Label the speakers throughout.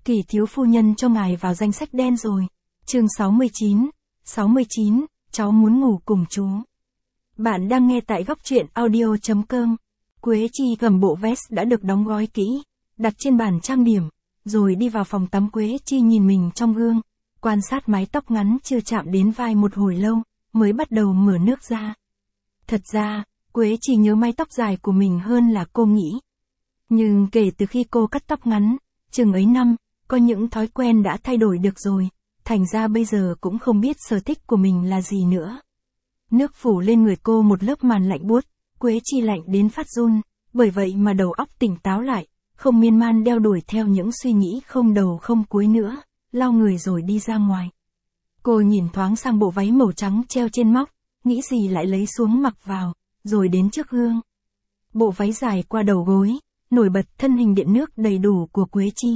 Speaker 1: Kỳ thiếu phu nhân cho ngài vào danh sách đen rồi. Chương 69, cháu muốn ngủ cùng chú. Bạn đang nghe tại góc truyện audio.com. Quế Chi cầm bộ vest đã được đóng gói kỹ, đặt trên bàn trang điểm, rồi đi vào phòng tắm. Quế Chi nhìn mình trong gương, quan sát mái tóc ngắn chưa chạm đến vai một hồi lâu, mới bắt đầu mở nước ra. Thật ra, Quế Chi nhớ mái tóc dài của mình hơn là cô nghĩ. Nhưng kể từ khi cô cắt tóc ngắn, chừng ấy năm, có những thói quen đã thay đổi được rồi, thành ra bây giờ cũng không biết sở thích của mình là gì nữa. Nước phủ lên người cô một lớp màn lạnh buốt, Quế Chi lạnh đến phát run, bởi vậy mà đầu óc tỉnh táo lại, không miên man đeo đuổi theo những suy nghĩ không đầu không cuối nữa, lau người rồi đi ra ngoài. Cô nhìn thoáng sang bộ váy màu trắng treo trên móc, nghĩ gì lại lấy xuống mặc vào, rồi đến trước gương. Bộ váy dài qua đầu gối, nổi bật thân hình điện nước đầy đủ của Quế Chi.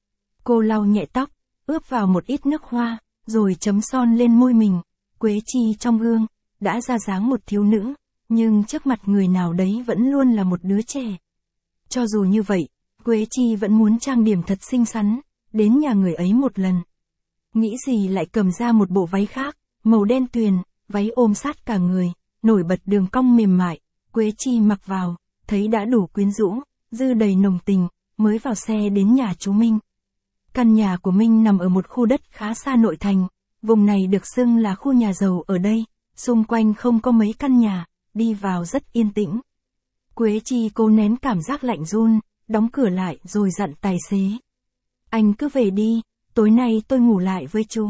Speaker 1: Cô lau nhẹ tóc, ướp vào một ít nước hoa, rồi chấm son lên môi mình. Quế Chi trong gương, đã ra dáng một thiếu nữ, nhưng trước mặt người nào đấy vẫn luôn là một đứa trẻ. Cho dù như vậy, Quế Chi vẫn muốn trang điểm thật xinh xắn, đến nhà người ấy một lần. Nghĩ gì lại cầm ra một bộ váy khác, màu đen tuyền, váy ôm sát cả người, nổi bật đường cong mềm mại. Quế Chi mặc vào, thấy đã đủ quyến rũ, dư đầy nồng tình, mới vào xe đến nhà chú Minh. Căn nhà của Minh nằm ở một khu đất khá xa nội thành, vùng này được xưng là khu nhà giàu ở đây, xung quanh không có mấy căn nhà, đi vào rất yên tĩnh. Quế Chi cố nén cảm giác lạnh run, đóng cửa lại rồi dặn tài xế. Anh cứ về đi, tối nay tôi ngủ lại với chú.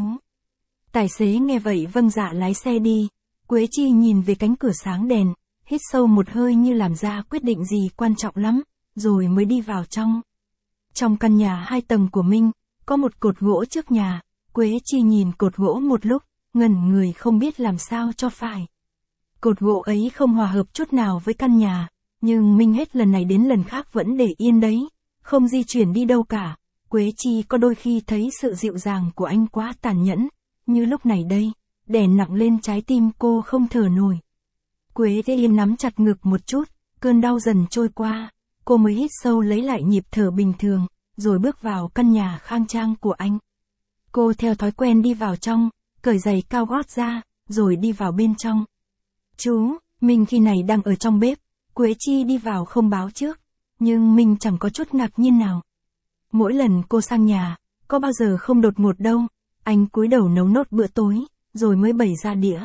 Speaker 1: Tài xế nghe vậy vâng dạ lái xe đi. Quế Chi nhìn về cánh cửa sáng đèn, hít sâu một hơi như làm ra quyết định gì quan trọng lắm, rồi mới đi vào trong. Trong căn nhà 2 tầng của Minh, có một cột gỗ trước nhà. Quế Chi nhìn cột gỗ một lúc, ngẩn người không biết làm sao cho phải. Cột gỗ ấy không hòa hợp chút nào với căn nhà, nhưng Minh hết lần này đến lần khác vẫn để yên đấy, không di chuyển đi đâu cả. Quế Chi có đôi khi thấy sự dịu dàng của anh quá tàn nhẫn, như lúc này đây, đè nặng lên trái tim cô không thở nổi. Quế Chi nắm chặt ngực một chút, cơn đau dần trôi qua, cô mới hít sâu lấy lại nhịp thở bình thường, rồi bước vào căn nhà khang trang của anh. Cô theo thói quen đi vào trong, cởi giày cao gót ra, rồi đi vào bên trong. Chú, Minh khi này đang ở trong bếp. Quế Chi đi vào không báo trước, nhưng Minh chẳng có chút ngạc nhiên nào. Mỗi lần cô sang nhà, có bao giờ không đột ngột đâu, anh cúi đầu nấu nốt bữa tối, rồi mới bày ra đĩa.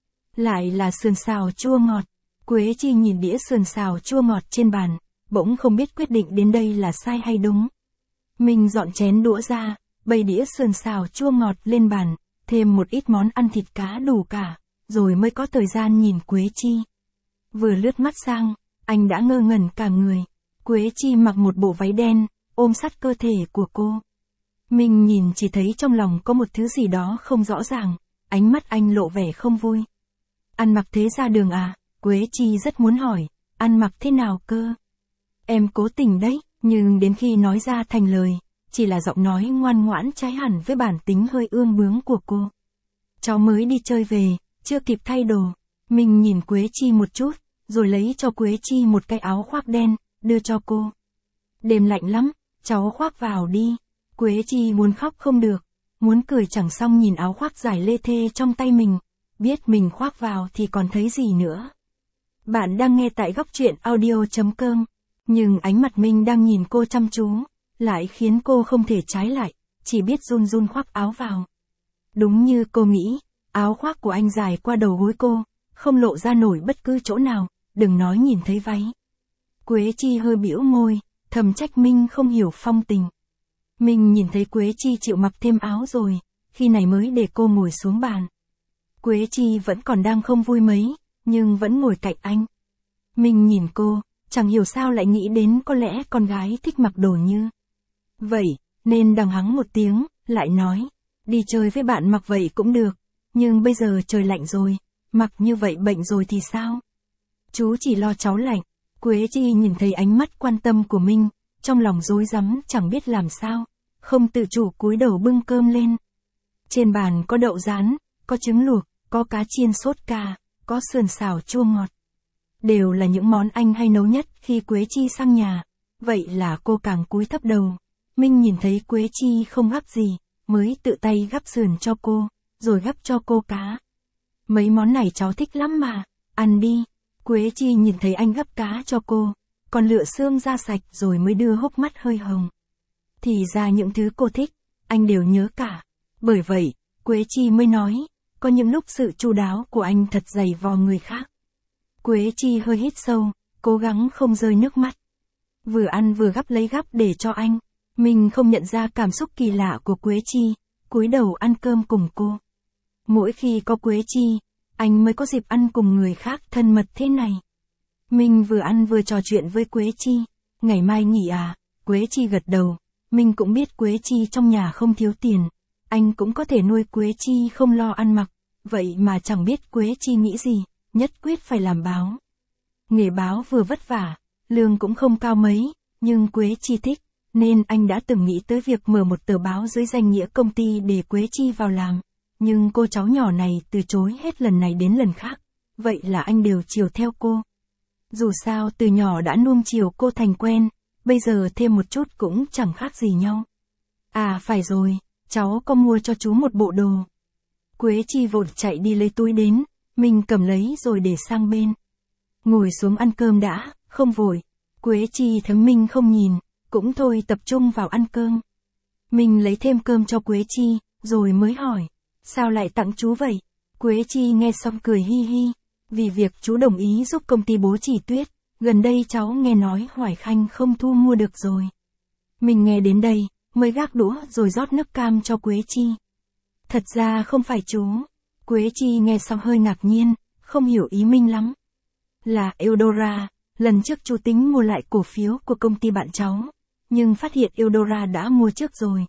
Speaker 1: Lại là sườn xào chua ngọt. Quế Chi nhìn đĩa sườn xào chua ngọt trên bàn, bỗng không biết quyết định đến đây là sai hay đúng. Minh dọn chén đũa ra, bày đĩa sườn xào chua ngọt lên bàn, thêm một ít món ăn thịt cá đủ cả, rồi mới có thời gian nhìn Quế Chi. Vừa lướt mắt sang, anh đã ngơ ngẩn cả người. Quế Chi mặc một bộ váy đen, ôm sát cơ thể của cô. Minh nhìn chỉ thấy trong lòng có một thứ gì đó không rõ ràng, ánh mắt anh lộ vẻ không vui. Ăn mặc thế ra đường à? Quế Chi rất muốn hỏi, ăn mặc thế nào cơ? Em cố tình đấy, nhưng đến khi nói ra thành lời, chỉ là giọng nói ngoan ngoãn trái hẳn với bản tính hơi ương bướng của cô. Cháu mới đi chơi về, chưa kịp thay đồ. Minh nhìn Quế Chi một chút, rồi lấy cho Quế Chi một cái áo khoác đen, đưa cho cô. Đêm lạnh lắm, cháu khoác vào đi. Quế Chi muốn khóc không được, muốn cười chẳng xong nhìn áo khoác dài lê thê trong tay mình, biết mình khoác vào thì còn thấy gì nữa. Bạn đang nghe tại góc truyện audio.com, nhưng ánh mặt Minh đang nhìn cô chăm chú, lại khiến cô không thể trái lại, chỉ biết run run khoác áo vào. Đúng như cô nghĩ, áo khoác của anh dài qua đầu gối cô, không lộ ra nổi bất cứ chỗ nào, đừng nói nhìn thấy váy. Quế Chi hơi bĩu môi, thầm trách Minh không hiểu phong tình. Minh nhìn thấy Quế Chi chịu mặc thêm áo rồi, khi này mới để cô ngồi xuống bàn. Quế Chi vẫn còn đang không vui mấy, nhưng vẫn ngồi cạnh anh. Minh nhìn cô, chẳng hiểu sao lại nghĩ đến có lẽ con gái thích mặc đồ như vậy, nên đằng hắng một tiếng, lại nói, đi chơi với bạn mặc vậy cũng được, nhưng bây giờ trời lạnh rồi, mặc như vậy bệnh rồi thì sao? Chú chỉ lo cháu lạnh. Quế Chi nhìn thấy ánh mắt quan tâm của Minh, trong lòng rối rắm chẳng biết làm sao, không tự chủ cúi đầu bưng cơm lên. Trên bàn có đậu rán, có trứng luộc, có cá chiên sốt cà, có sườn xào chua ngọt. Đều là những món anh hay nấu nhất khi Quế Chi sang nhà, vậy là cô càng cúi thấp đầu. Minh nhìn thấy Quế Chi không gắp gì, mới tự tay gắp sườn cho cô, rồi gắp cho cô cá. Mấy món này cháu thích lắm mà, ăn đi. Quế Chi nhìn thấy anh gắp cá cho cô, còn lựa xương ra sạch rồi mới đưa hốc mắt hơi hồng. Thì ra những thứ cô thích, anh đều nhớ cả. Bởi vậy, Quế Chi mới nói, có những lúc sự chu đáo của anh thật dày vò người khác. Quế Chi hơi hít sâu, cố gắng không rơi nước mắt. Vừa ăn vừa lấy gắp để cho anh. Mình không nhận ra cảm xúc kỳ lạ của Quế Chi, cúi đầu ăn cơm cùng cô. Mỗi khi có Quế Chi, anh mới có dịp ăn cùng người khác thân mật thế này. Mình vừa ăn vừa trò chuyện với Quế Chi. Ngày mai nghỉ à? Quế Chi gật đầu. Mình cũng biết Quế Chi trong nhà không thiếu tiền. Anh cũng có thể nuôi Quế Chi không lo ăn mặc. Vậy mà chẳng biết Quế Chi nghĩ gì, nhất quyết phải làm báo. Nghề báo vừa vất vả, lương cũng không cao mấy, nhưng Quế Chi thích, nên anh đã từng nghĩ tới việc mở một tờ báo dưới danh nghĩa công ty để Quế Chi vào làm. Nhưng cô cháu nhỏ này từ chối hết lần này đến lần khác, vậy là anh đều chiều theo cô. Dù sao từ nhỏ đã nuông chiều cô thành quen, bây giờ thêm một chút cũng chẳng khác gì nhau. À phải rồi, cháu có mua cho chú một bộ đồ. Quế Chi vội chạy đi lấy túi đến, mình cầm lấy rồi để sang bên. Ngồi xuống ăn cơm đã, không vội. Quế Chi thấy mình không nhìn, cũng thôi tập trung vào ăn cơm. Mình lấy thêm cơm cho Quế Chi, rồi mới hỏi, sao lại tặng chú vậy? Quế Chi nghe xong cười hi hi, vì việc chú đồng ý giúp công ty bố chỉ tuyết, gần đây cháu nghe nói Hoài Khanh không thu mua được rồi. Mình nghe đến đây, mới gác đũa rồi rót nước cam cho Quế Chi. Thật ra không phải chú. Quế Chi nghe xong hơi ngạc nhiên, không hiểu ý Minh lắm. Là Eudora, lần trước chú tính mua lại cổ phiếu của công ty bạn cháu, nhưng phát hiện Eudora đã mua trước rồi.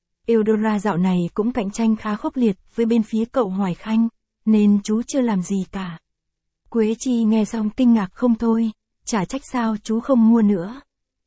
Speaker 1: Eudora dạo này cũng cạnh tranh khá khốc liệt với bên phía cậu Hoài Khanh, nên chú chưa làm gì cả. Quế Chi nghe xong kinh ngạc không thôi, chả trách sao chú không mua nữa.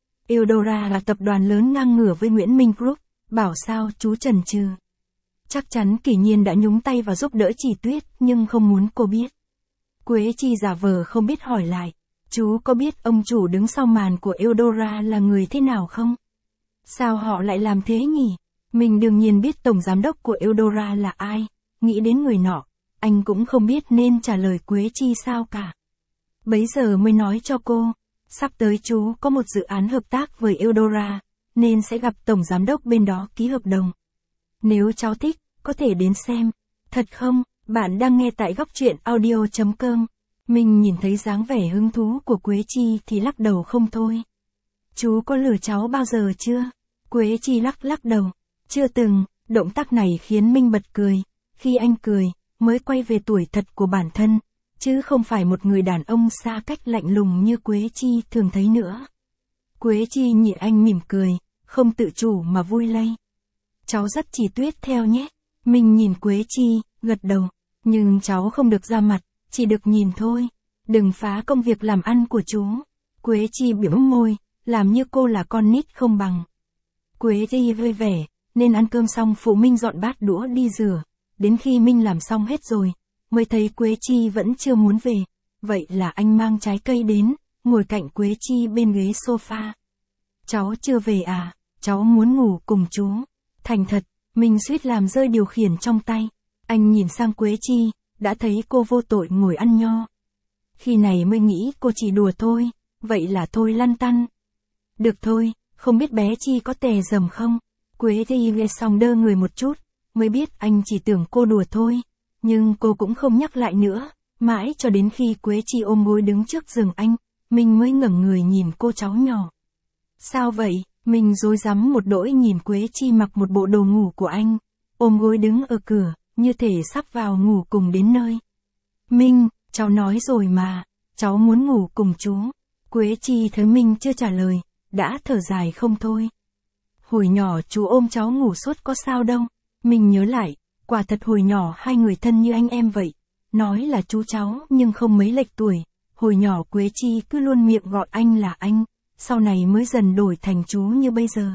Speaker 1: Eudora là tập đoàn lớn ngang ngửa với Nguyễn Minh Group, bảo sao chú chần chừ. Chắc chắn Kỷ Nhiên đã nhúng tay vào giúp đỡ Chỉ Tuyết, nhưng không muốn cô biết. Quế Chi giả vờ không biết hỏi lại, chú có biết ông chủ đứng sau màn của Eudora là người thế nào không? Sao họ lại làm thế nhỉ? Mình đương nhiên biết tổng giám đốc của Eudora là ai, nghĩ đến người nọ, anh cũng không biết nên trả lời Quế Chi sao cả. Bấy giờ mới nói cho cô, sắp tới chú có một dự án hợp tác với Eudora, nên sẽ gặp tổng giám đốc bên đó ký hợp đồng. Nếu cháu thích, có thể đến xem. Thật không? Bạn đang nghe tại góc truyện audio.com. Mình nhìn thấy dáng vẻ hứng thú của Quế Chi thì lắc đầu không thôi. Chú có lừa cháu bao giờ chưa? Quế Chi lắc đầu. Chưa từng. Động tác này khiến Minh bật cười. Khi anh cười, mới quay về tuổi thật của bản thân, chứ không phải một người đàn ông xa cách lạnh lùng như Quế Chi thường thấy nữa. Quế Chi nhìn anh mỉm cười, không tự chủ mà vui lây. Cháu dắt Chỉ Tuyết theo nhé. Mình nhìn Quế Chi, gật đầu. Nhưng cháu không được ra mặt, chỉ được nhìn thôi. Đừng phá công việc làm ăn của chú. Quế Chi biểu môi, làm như cô là con nít không bằng. Quế Chi vui vẻ, nên ăn cơm xong phụ Minh dọn bát đũa đi rửa. Đến khi Minh làm xong hết rồi, mới thấy Quế Chi vẫn chưa muốn về. Vậy là anh mang trái cây đến, ngồi cạnh Quế Chi bên ghế sofa. Cháu chưa về à? Cháu muốn ngủ cùng chú. Thành thật, mình suýt làm rơi điều khiển trong tay. Anh nhìn sang Quế Chi, đã thấy cô vô tội ngồi ăn nho. Khi này mới nghĩ cô chỉ đùa thôi, vậy là thôi lăn tăn. Được thôi, không biết bé Chi có tè dầm không? Quế Chi nghe xong đơ người một chút, mới biết anh chỉ tưởng cô đùa thôi. Nhưng cô cũng không nhắc lại nữa, mãi cho đến khi Quế Chi ôm gối đứng trước giường anh, mình mới ngẩng người nhìn cô cháu nhỏ. Sao vậy? Mình rối rắm một đỗi nhìn Quế Chi mặc một bộ đồ ngủ của anh, ôm gối đứng ở cửa, như thể sắp vào ngủ cùng đến nơi. Minh, cháu nói rồi mà, cháu muốn ngủ cùng chú. Quế Chi thấy Minh chưa trả lời, đã thở dài không thôi. Hồi nhỏ chú ôm cháu ngủ suốt có sao đâu. Mình nhớ lại, quả thật hồi nhỏ hai người thân như anh em vậy. Nói là chú cháu nhưng không mấy lệch tuổi. Hồi nhỏ Quế Chi cứ luôn miệng gọi anh là anh, sau này mới dần đổi thành chú như bây giờ.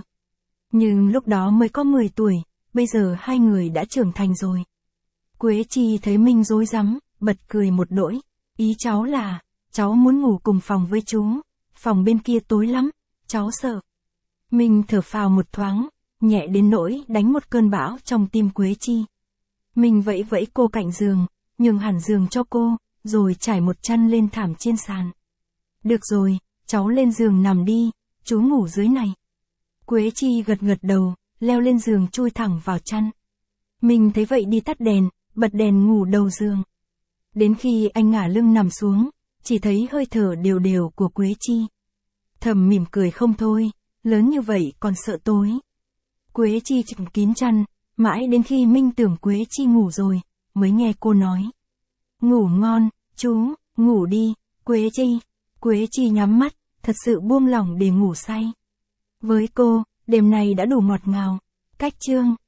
Speaker 1: Nhưng lúc đó mới có 10 tuổi, bây giờ hai người đã trưởng thành rồi. Quế Chi thấy Minh rối rắm, bật cười một đỗi. Ý cháu là, cháu muốn ngủ cùng phòng với chú. Phòng bên kia tối lắm, cháu sợ. Mình thở phào một thoáng, nhẹ đến nỗi đánh một cơn bão trong tim Quế Chi. Mình vẫy vẫy cô cạnh giường, nhường hẳn giường cho cô, rồi trải một chăn lên thảm trên sàn. Được rồi, cháu lên giường nằm đi, chú ngủ dưới này. Quế Chi gật gật đầu, leo lên giường chui thẳng vào chăn. Mình thấy vậy đi tắt đèn, bật đèn ngủ đầu giường. Đến khi anh ngả lưng nằm xuống, chỉ thấy hơi thở đều đều của Quế Chi. Thầm mỉm cười không thôi, lớn như vậy còn sợ tối. Quế Chi chụm kín chăn, mãi đến khi Minh tưởng Quế Chi ngủ rồi, mới nghe cô nói. Ngủ ngon, chú, ngủ đi, Quế Chi. Quế Chi nhắm mắt, thật sự buông lỏng để ngủ say. Với cô, đêm này đã đủ ngọt ngào. Cách chương